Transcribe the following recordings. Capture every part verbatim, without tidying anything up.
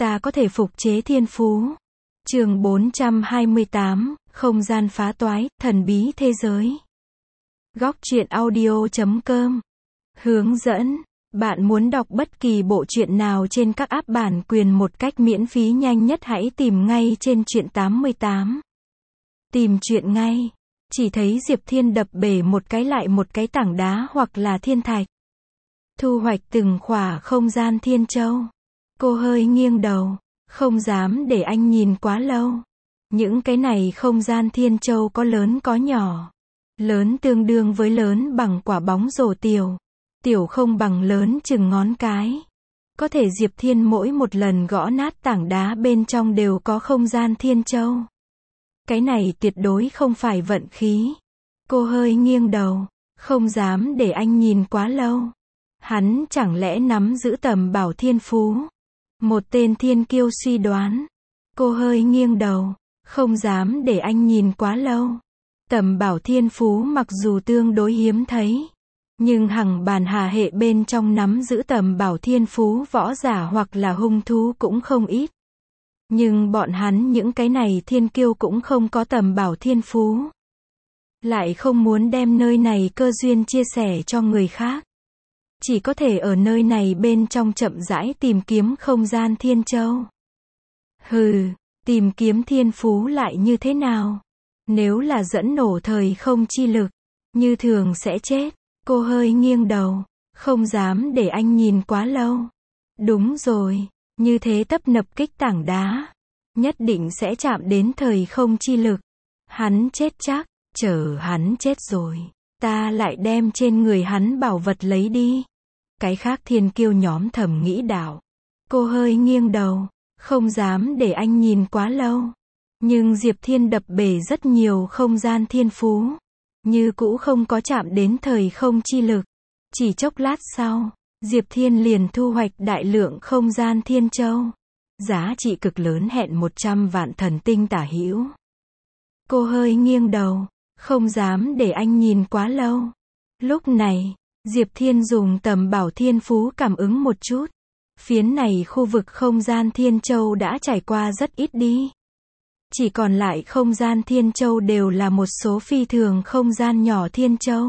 ta có thể phục chế thiên phú. Chương bốn trăm hai mươi tám, không gian phá toái, thần bí thế giới. Góc truyện audio chấm com. Hướng dẫn. Bạn muốn đọc bất kỳ bộ truyện nào trên các app bản quyền một cách miễn phí nhanh nhất, hãy tìm ngay trên Truyện tám mươi tám. Tìm truyện ngay. Chỉ thấy Diệp Thiên đập bể một cái lại một cái tảng đá hoặc là thiên thạch. Thu hoạch từng khỏa không gian thiên châu. Cô hơi nghiêng đầu. Không dám để anh nhìn quá lâu. Những cái này không gian thiên châu có lớn có nhỏ. Lớn tương đương với lớn bằng quả bóng rổ tiểu. Tiểu không bằng lớn chừng ngón cái. Có thể Diệp Thiên mỗi một lần gõ nát tảng đá bên trong đều có không gian thiên châu. Cái này tuyệt đối không phải vận khí. Cô hơi nghiêng đầu. Không dám để anh nhìn quá lâu. Hắn chẳng lẽ nắm giữ tầm bảo thiên phú? Một tên thiên kiêu suy đoán. Cô hơi nghiêng đầu. Không dám để anh nhìn quá lâu. Tầm bảo thiên phú mặc dù tương đối hiếm thấy. Nhưng hằng bàn hà hệ bên trong nắm giữ tầm bảo thiên phú võ giả hoặc là hung thú cũng không ít. Nhưng bọn hắn những cái này thiên kiêu cũng không có tầm bảo thiên phú. Lại không muốn đem nơi này cơ duyên chia sẻ cho người khác. Chỉ có thể ở nơi này bên trong chậm rãi tìm kiếm không gian thiên châu. Hừ, tìm kiếm thiên phú lại như thế nào? Nếu là dẫn nổ thời không chi lực, như thường sẽ chết. Cô hơi nghiêng đầu, không dám để anh nhìn quá lâu. Đúng rồi, như thế tấp nập kích tảng đá, nhất định sẽ chạm đến thời không chi lực. Hắn chết chắc, chờ hắn chết rồi, ta lại đem trên người hắn bảo vật lấy đi. Cái khác thiên kiêu nhóm thầm nghĩ đạo. Cô hơi nghiêng đầu, không dám để anh nhìn quá lâu. Nhưng Diệp Thiên đập bể rất nhiều không gian thiên phú. Như cũ không có chạm đến thời không chi lực. Chỉ chốc lát sau, Diệp Thiên liền thu hoạch đại lượng không gian thiên châu. Giá trị cực lớn hẹn một trăm vạn thần tinh tả hữu. Cô hơi nghiêng đầu, không dám để anh nhìn quá lâu. Lúc này, Diệp Thiên dùng tầm bảo thiên phú cảm ứng một chút. Phiến này khu vực không gian thiên châu đã trải qua rất ít đi. Chỉ còn lại không gian thiên châu đều là một số phi thường không gian nhỏ thiên châu.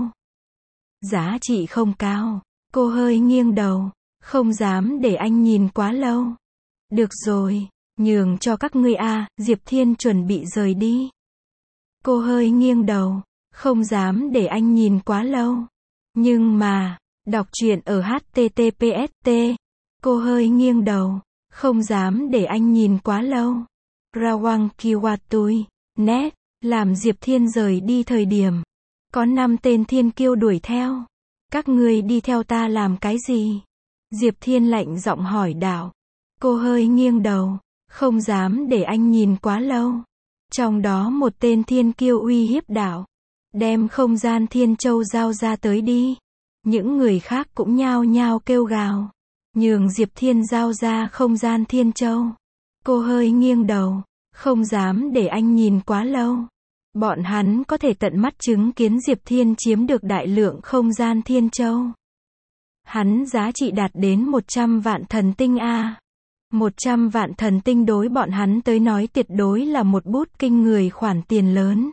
Giá trị không cao. Cô hơi nghiêng đầu, không dám để anh nhìn quá lâu. Được rồi, nhường cho các ngươi a. Diệp Thiên chuẩn bị rời đi. Cô hơi nghiêng đầu, không dám để anh nhìn quá lâu. Nhưng mà, đọc truyện ở hát tê tê pê ét T. Cô hơi nghiêng đầu, không dám để anh nhìn quá lâu. Rawang Kiwatui, net, làm Diệp Thiên rời đi thời điểm. Có năm tên thiên kiêu đuổi theo. Các ngươi đi theo ta làm cái gì? Diệp Thiên lạnh giọng hỏi đạo. Cô hơi nghiêng đầu, không dám để anh nhìn quá lâu. Trong đó một tên thiên kiêu uy hiếp đạo. Đem không gian thiên châu giao ra tới đi. Những người khác cũng nhao nhao kêu gào. Nhường Diệp Thiên giao ra không gian thiên châu. Cô hơi nghiêng đầu, không dám để anh nhìn quá lâu. Bọn hắn có thể tận mắt chứng kiến Diệp Thiên chiếm được đại lượng không gian thiên châu. Hắn giá trị đạt đến một trăm vạn thần tinh a. một trăm vạn thần tinh đối bọn hắn tới nói tuyệt đối là một bút kinh người khoản tiền lớn.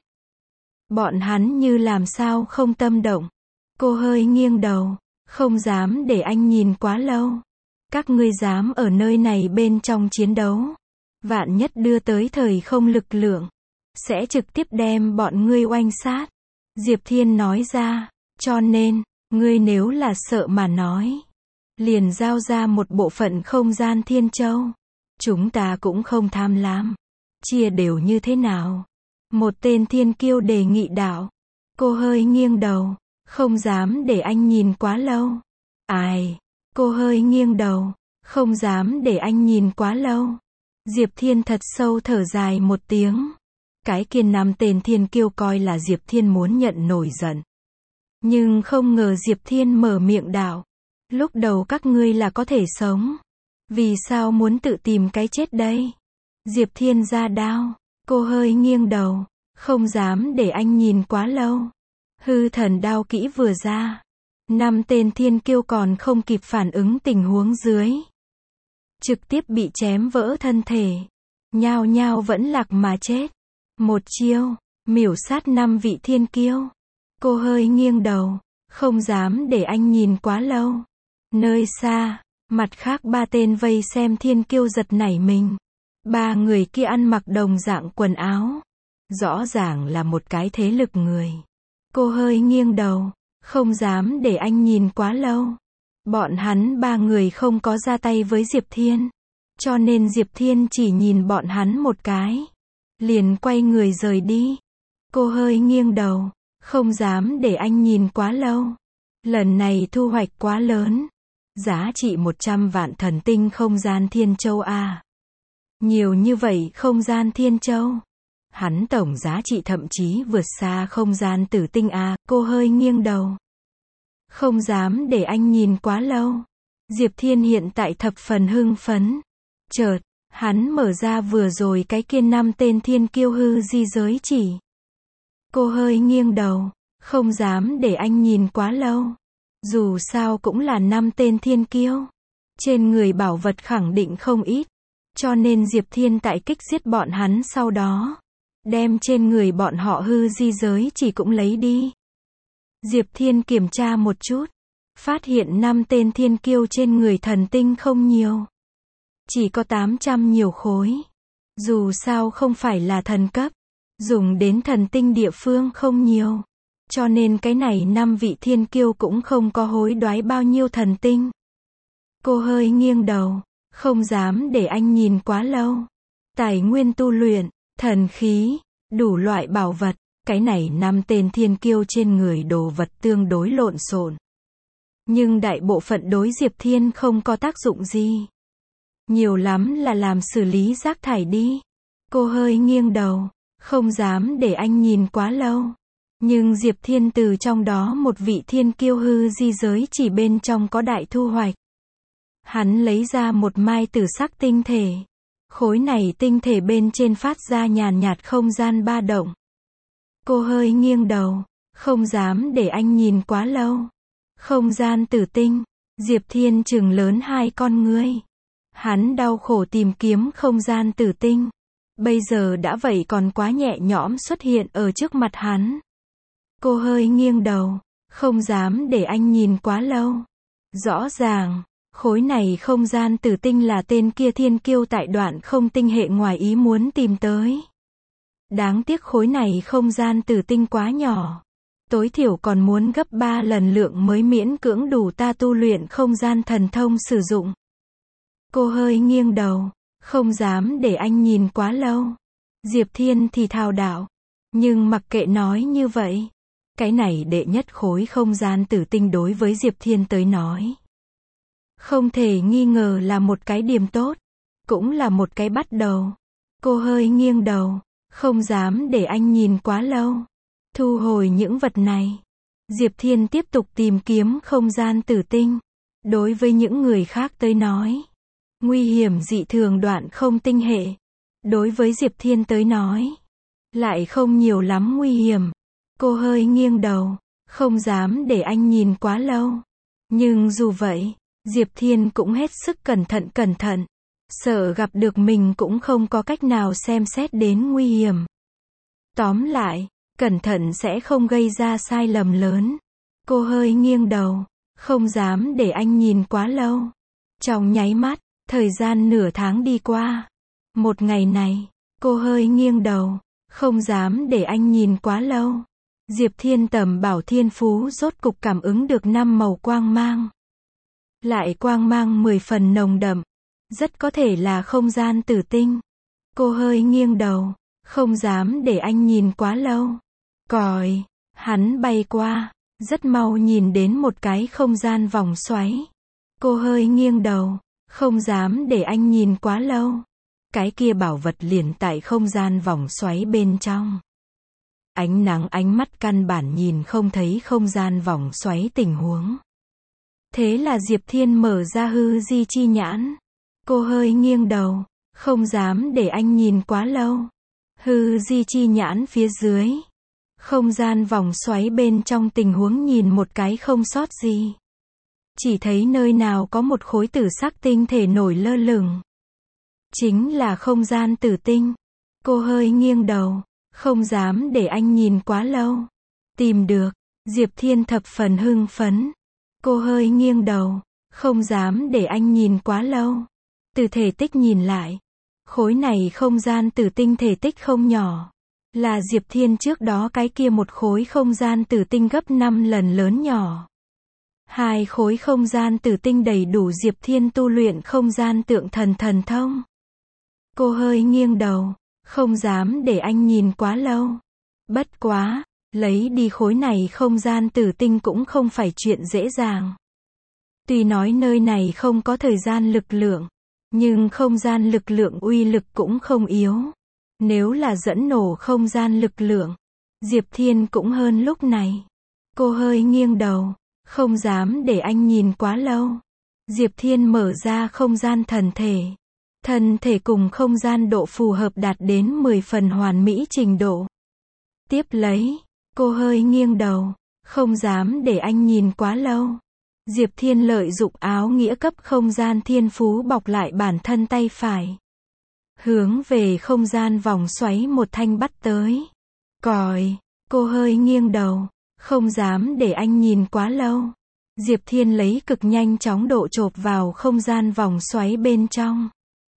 Bọn hắn như làm sao không tâm động. Cô hơi nghiêng đầu, không dám để anh nhìn quá lâu. Các ngươi dám ở nơi này bên trong chiến đấu. Vạn nhất đưa tới thời không lực lượng. Sẽ trực tiếp đem bọn ngươi oanh sát. Diệp Thiên nói ra. Cho nên, ngươi nếu là sợ mà nói. Liền giao ra một bộ phận không gian thiên châu. Chúng ta cũng không tham lam. Chia đều như thế nào? Một tên thiên kiêu đề nghị đạo. Cô hơi nghiêng đầu. Không dám để anh nhìn quá lâu. Ai? Cô hơi nghiêng đầu. Không dám để anh nhìn quá lâu. Diệp Thiên thật sâu thở dài một tiếng. Cái kia năm tên thiên kiêu coi là Diệp Thiên muốn nhận nổi giận. Nhưng không ngờ Diệp Thiên mở miệng đạo. Lúc đầu các ngươi là có thể sống. Vì sao muốn tự tìm cái chết đây? Diệp Thiên ra đao. Cô hơi nghiêng đầu. Không dám để anh nhìn quá lâu. Hư thần đao kỹ vừa ra. Năm tên thiên kiêu còn không kịp phản ứng tình huống dưới. trực tiếp bị chém vỡ thân thể. Nhao nhao vẫn lạc mà chết. Một chiêu, miểu sát năm vị thiên kiêu. Cô hơi nghiêng đầu, không dám để anh nhìn quá lâu. Nơi xa, mặt khác ba tên vây xem thiên kiêu giật nảy mình. Ba người kia ăn mặc đồng dạng quần áo. Rõ ràng là một cái thế lực người. Cô hơi nghiêng đầu, không dám để anh nhìn quá lâu. Bọn hắn ba người không có ra tay với Diệp Thiên. Cho nên Diệp Thiên chỉ nhìn bọn hắn một cái. Liền quay người rời đi. Cô hơi nghiêng đầu, không dám để anh nhìn quá lâu. Lần này thu hoạch quá lớn. Giá trị một trăm vạn thần tinh không gian thiên châu A. Nhiều như vậy không gian thiên châu. Hắn tổng giá trị thậm chí vượt xa không gian tử tinh A. Cô hơi nghiêng đầu. Không dám để anh nhìn quá lâu. Diệp Thiên hiện tại thập phần hưng phấn. Chợt, hắn mở ra vừa rồi cái kia năm tên thiên kiêu hư di giới chỉ. Cô hơi nghiêng đầu, không dám để anh nhìn quá lâu. Dù sao cũng là năm tên thiên kiêu. Trên người bảo vật khẳng định không ít. Cho nên Diệp Thiên tại kích giết bọn hắn sau đó. Đem trên người bọn họ hư di giới chỉ cũng lấy đi. Diệp Thiên kiểm tra một chút. Phát hiện năm tên thiên kiêu trên người thần tinh không nhiều. Chỉ có tám trăm nhiều khối. Dù sao không phải là thần cấp. Dùng đến thần tinh địa phương không nhiều. Cho nên cái này năm vị thiên kiêu cũng không có hối đoái bao nhiêu thần tinh. Cô hơi nghiêng đầu, không dám để anh nhìn quá lâu. Tài nguyên tu luyện, thần khí, đủ loại bảo vật. Cái này năm tên thiên kiêu trên người đồ vật tương đối lộn xộn. Nhưng đại bộ phận đối Diệp Thiên không có tác dụng gì. Nhiều lắm là làm xử lý rác thải đi. Cô hơi nghiêng đầu, không dám để anh nhìn quá lâu. Nhưng Diệp Thiên từ trong đó một vị thiên kiêu hư di giới chỉ bên trong có đại thu hoạch. Hắn lấy ra một mai tử sắc tinh thể. Khối này tinh thể bên trên phát ra nhàn nhạt không gian ba động. Cô hơi nghiêng đầu, không dám để anh nhìn quá lâu. Không gian tử tinh. Diệp Thiên trừng lớn hai con ngươi. Hắn đau khổ tìm kiếm không gian tử tinh. Bây giờ đã vậy còn quá nhẹ nhõm xuất hiện ở trước mặt hắn. Cô hơi nghiêng đầu, không dám để anh nhìn quá lâu. Rõ ràng, khối này không gian tử tinh là tên kia thiên kiêu tại đoạn không tinh hệ ngoài ý muốn tìm tới. Đáng tiếc khối này không gian tử tinh quá nhỏ. Tối thiểu còn muốn gấp ba lần lượng mới miễn cưỡng đủ ta tu luyện không gian thần thông sử dụng. Cô hơi nghiêng đầu, không dám để anh nhìn quá lâu. Diệp Thiên thì thào đạo. Nhưng mặc kệ nói như vậy. Cái này đệ nhất khối không gian tử tinh đối với Diệp Thiên tới nói. Không thể nghi ngờ là một cái điểm tốt. Cũng là một cái bắt đầu. Cô hơi nghiêng đầu, không dám để anh nhìn quá lâu. Thu hồi những vật này. Diệp Thiên tiếp tục tìm kiếm không gian tử tinh. Đối với những người khác tới nói. Nguy hiểm dị thường đoạn không tinh hệ. Đối với Diệp Thiên tới nói. Lại không nhiều lắm nguy hiểm. Cô hơi nghiêng đầu, không dám để anh nhìn quá lâu. Nhưng dù vậy, Diệp Thiên cũng hết sức cẩn thận cẩn thận. Sợ gặp được mình cũng không có cách nào xem xét đến nguy hiểm. Tóm lại, cẩn thận sẽ không gây ra sai lầm lớn. Cô hơi nghiêng đầu, không dám để anh nhìn quá lâu. Trong nháy mắt, thời gian nửa tháng đi qua. Một ngày này, cô hơi nghiêng đầu, không dám để anh nhìn quá lâu. Diệp Thiên tầm bảo thiên phú rốt cục cảm ứng được năm màu quang mang. Lại quang mang mười phần nồng đậm. Rất có thể là không gian tử tinh. Cô hơi nghiêng đầu, không dám để anh nhìn quá lâu. Còi, hắn bay qua, rất mau nhìn đến một cái không gian vòng xoáy. Cô hơi nghiêng đầu, không dám để anh nhìn quá lâu. Cái kia bảo vật liền tại không gian vòng xoáy bên trong. Ánh nắng ánh mắt căn bản nhìn không thấy không gian vòng xoáy tình huống. Thế là Diệp Thiên mở ra hư di chi nhãn. Cô hơi nghiêng đầu, không dám để anh nhìn quá lâu. Hư di chi nhãn phía dưới. Không gian vòng xoáy bên trong tình huống nhìn một cái không sót gì. chỉ thấy nơi nào có một khối tử sắc tinh thể nổi lơ lửng. Chính là không gian tử tinh. Cô hơi nghiêng đầu, không dám để anh nhìn quá lâu. Tìm được, Diệp Thiên thập phần hưng phấn. Cô hơi nghiêng đầu, không dám để anh nhìn quá lâu. Từ thể tích nhìn lại, khối này không gian tử tinh thể tích không nhỏ. Là Diệp Thiên trước đó cái kia một khối không gian tử tinh gấp năm lần lớn nhỏ. Hai khối không gian tử tinh đầy đủ Diệp Thiên tu luyện không gian tượng thần thần thông. Cô hơi nghiêng đầu, không dám để anh nhìn quá lâu. Bất quá, lấy đi khối này không gian tử tinh cũng không phải chuyện dễ dàng. Tuy nói nơi này không có thời gian lực lượng, nhưng không gian lực lượng uy lực cũng không yếu. Nếu là dẫn nổ không gian lực lượng, Diệp Thiên cũng hơn lúc này. Cô hơi nghiêng đầu, không dám để anh nhìn quá lâu. Diệp Thiên mở ra không gian thần thể. Thần thể cùng không gian độ phù hợp đạt đến mười phần hoàn mỹ trình độ. Tiếp lấy, cô hơi nghiêng đầu, không dám để anh nhìn quá lâu. Diệp Thiên lợi dụng áo nghĩa cấp không gian thiên phú bọc lại bản thân tay phải. Hướng về không gian vòng xoáy một thanh bắt tới. Còi, cô hơi nghiêng đầu, không dám để anh nhìn quá lâu. Diệp Thiên lấy cực nhanh chóng độ chộp vào không gian vòng xoáy bên trong.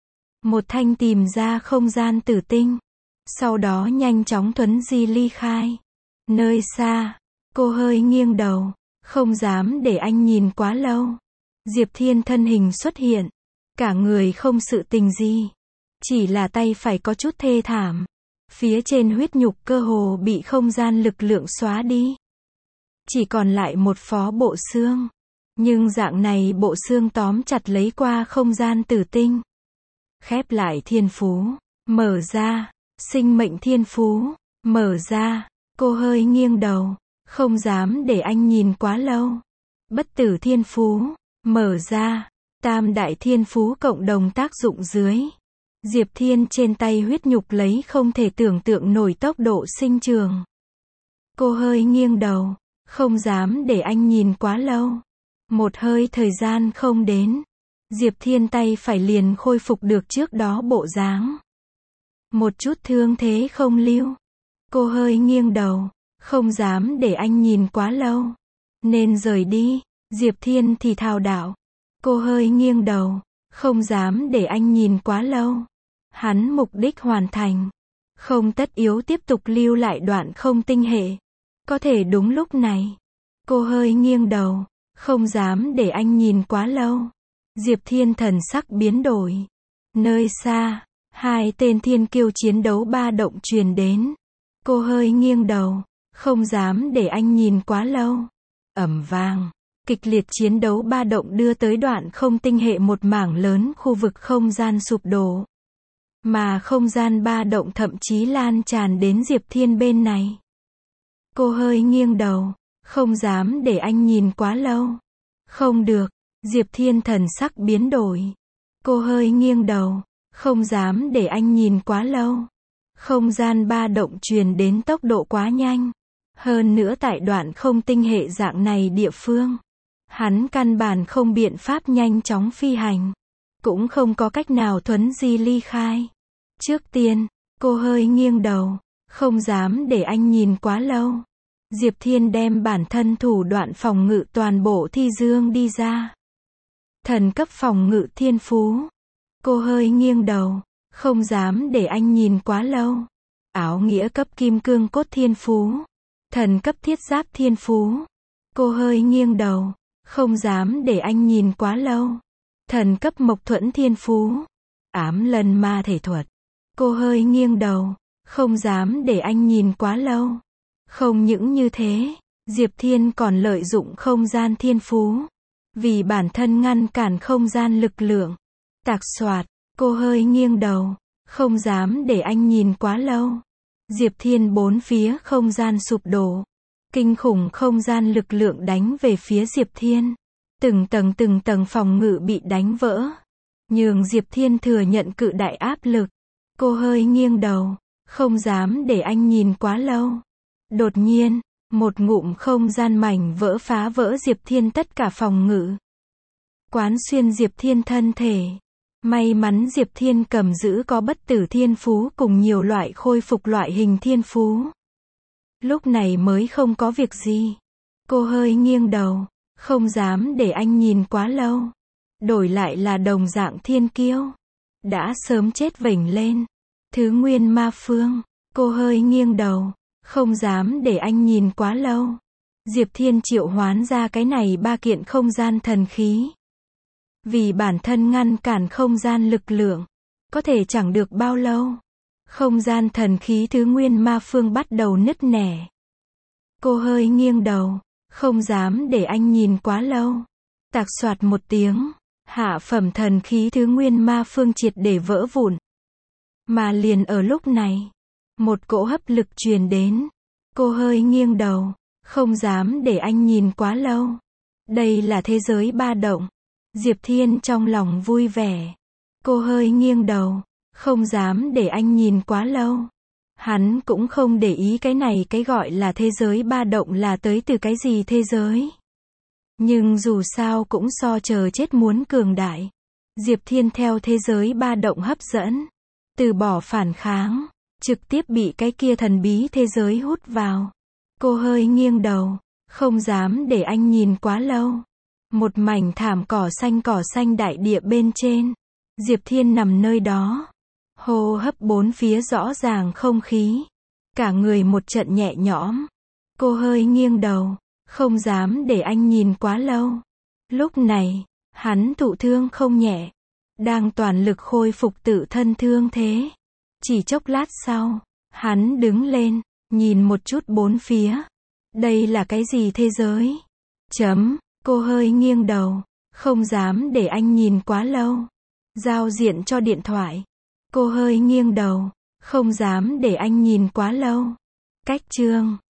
Một thanh tìm ra không gian tử tinh. Sau đó nhanh chóng thuấn di ly khai. Nơi xa, cô hơi nghiêng đầu, không dám để anh nhìn quá lâu. Diệp Thiên thân hình xuất hiện. Cả người không sự tình gì. Chỉ là tay phải có chút thê thảm. Phía trên huyết nhục cơ hồ bị không gian lực lượng xóa đi. Chỉ còn lại một phó bộ xương. Nhưng dạng này bộ xương tóm chặt lấy qua không gian tử tinh. Khép lại thiên phú. Mở ra. Sinh mệnh thiên phú. Mở ra. Cô hơi nghiêng đầu. Không dám để anh nhìn quá lâu. Bất tử thiên phú. Mở ra. Tam đại thiên phú cộng đồng tác dụng dưới. Diệp Thiên trên tay huyết nhục lấy không thể tưởng tượng nổi tốc độ sinh trường. Cô hơi nghiêng đầu, không dám để anh nhìn quá lâu. Một hơi thời gian không đến, Diệp Thiên tay phải liền khôi phục được trước đó bộ dáng. Một chút thương thế không lưu. Cô hơi nghiêng đầu, không dám để anh nhìn quá lâu. Nên rời đi, Diệp Thiên thì thào đạo. Cô hơi nghiêng đầu, không dám để anh nhìn quá lâu. Hắn mục đích hoàn thành. Không tất yếu tiếp tục lưu lại đoạn không tinh hệ. Có thể đúng lúc này. Cô hơi nghiêng đầu, không dám để anh nhìn quá lâu. Diệp Thiên thần sắc biến đổi. Nơi xa, hai tên thiên kiêu chiến đấu ba động truyền đến. Cô hơi nghiêng đầu, không dám để anh nhìn quá lâu. Ầm vang, kịch liệt chiến đấu ba động đưa tới đoạn không tinh hệ một mảng lớn khu vực không gian sụp đổ. Mà không gian ba động thậm chí lan tràn đến Diệp Thiên bên này. Cô hơi nghiêng đầu, không dám để anh nhìn quá lâu. Không được, Diệp Thiên thần sắc biến đổi. Cô hơi nghiêng đầu, không dám để anh nhìn quá lâu. Không gian ba động truyền đến tốc độ quá nhanh. Hơn nữa tại đoạn không tinh hệ dạng này địa phương, hắn căn bản không biện pháp nhanh chóng phi hành. Cũng không có cách nào thuấn di ly khai. Trước tiên, cô hơi nghiêng đầu, không dám để anh nhìn quá lâu. Diệp Thiên đem bản thân thủ đoạn phòng ngự toàn bộ thi dương đi ra. Thần cấp phòng ngự thiên phú. Cô hơi nghiêng đầu, không dám để anh nhìn quá lâu. Áo nghĩa cấp kim cương cốt thiên phú. Thần cấp thiết giáp thiên phú. Cô hơi nghiêng đầu, không dám để anh nhìn quá lâu. Thần cấp mộc thuẫn thiên phú. Ám lần ma thể thuật. Cô hơi nghiêng đầu, không dám để anh nhìn quá lâu. Không những như thế, Diệp Thiên còn lợi dụng không gian thiên phú. Vì bản thân ngăn cản không gian lực lượng. Tạc soạt, cô hơi nghiêng đầu, không dám để anh nhìn quá lâu. Diệp Thiên bốn phía không gian sụp đổ. Kinh khủng không gian lực lượng đánh về phía Diệp Thiên. Từng tầng từng tầng phòng ngự bị đánh vỡ. Nhường Diệp Thiên thừa nhận cự đại áp lực. Cô hơi nghiêng đầu, không dám để anh nhìn quá lâu. Đột nhiên, một ngụm không gian mảnh vỡ phá vỡ Diệp Thiên tất cả phòng ngự. quán xuyên Diệp Thiên thân thể. May mắn Diệp Thiên cầm giữ có bất tử thiên phú cùng nhiều loại khôi phục loại hình thiên phú. Lúc này mới không có việc gì. Cô hơi nghiêng đầu, không dám để anh nhìn quá lâu. Đổi lại là đồng dạng thiên kiêu. Đã sớm chết vểnh lên. Thứ nguyên ma phương. Cô hơi nghiêng đầu, không dám để anh nhìn quá lâu. Diệp Thiên triệu hoán ra cái này ba kiện không gian thần khí. Vì bản thân ngăn cản không gian lực lượng, có thể chẳng được bao lâu. Không gian thần khí thứ nguyên ma phương bắt đầu nứt nẻ. Cô hơi nghiêng đầu, không dám để anh nhìn quá lâu. Tạc soạt một tiếng, hạ phẩm thần khí thứ nguyên ma phương triệt để vỡ vụn. Mà liền ở lúc này, một cỗ hấp lực truyền đến. Cô hơi nghiêng đầu, không dám để anh nhìn quá lâu. Đây là thế giới ba động. Diệp Thiên trong lòng vui vẻ. Cô hơi nghiêng đầu, không dám để anh nhìn quá lâu. Hắn cũng không để ý cái này cái gọi là thế giới ba động là tới từ cái gì thế giới. Nhưng dù sao cũng so chờ chết muốn cường đại. Diệp Thiên theo thế giới ba động hấp dẫn. Từ bỏ phản kháng, trực tiếp bị cái kia thần bí thế giới hút vào. Cô hơi nghiêng đầu, không dám để anh nhìn quá lâu. Một mảnh thảm cỏ xanh cỏ xanh đại địa bên trên. Diệp Thiên nằm nơi đó. Hô hấp bốn phía rõ ràng không khí. Cả người một trận nhẹ nhõm. Cô hơi nghiêng đầu, không dám để anh nhìn quá lâu. Lúc này, hắn thụ thương không nhẹ. Đang toàn lực khôi phục tự thân thương thế. Chỉ chốc lát sau, hắn đứng lên, nhìn một chút bốn phía. Đây là cái gì thế giới? Chấm, cô hơi nghiêng đầu, không dám để anh nhìn quá lâu. Giao diện cho điện thoại. Cô hơi nghiêng đầu, không dám để anh nhìn quá lâu. Cách chương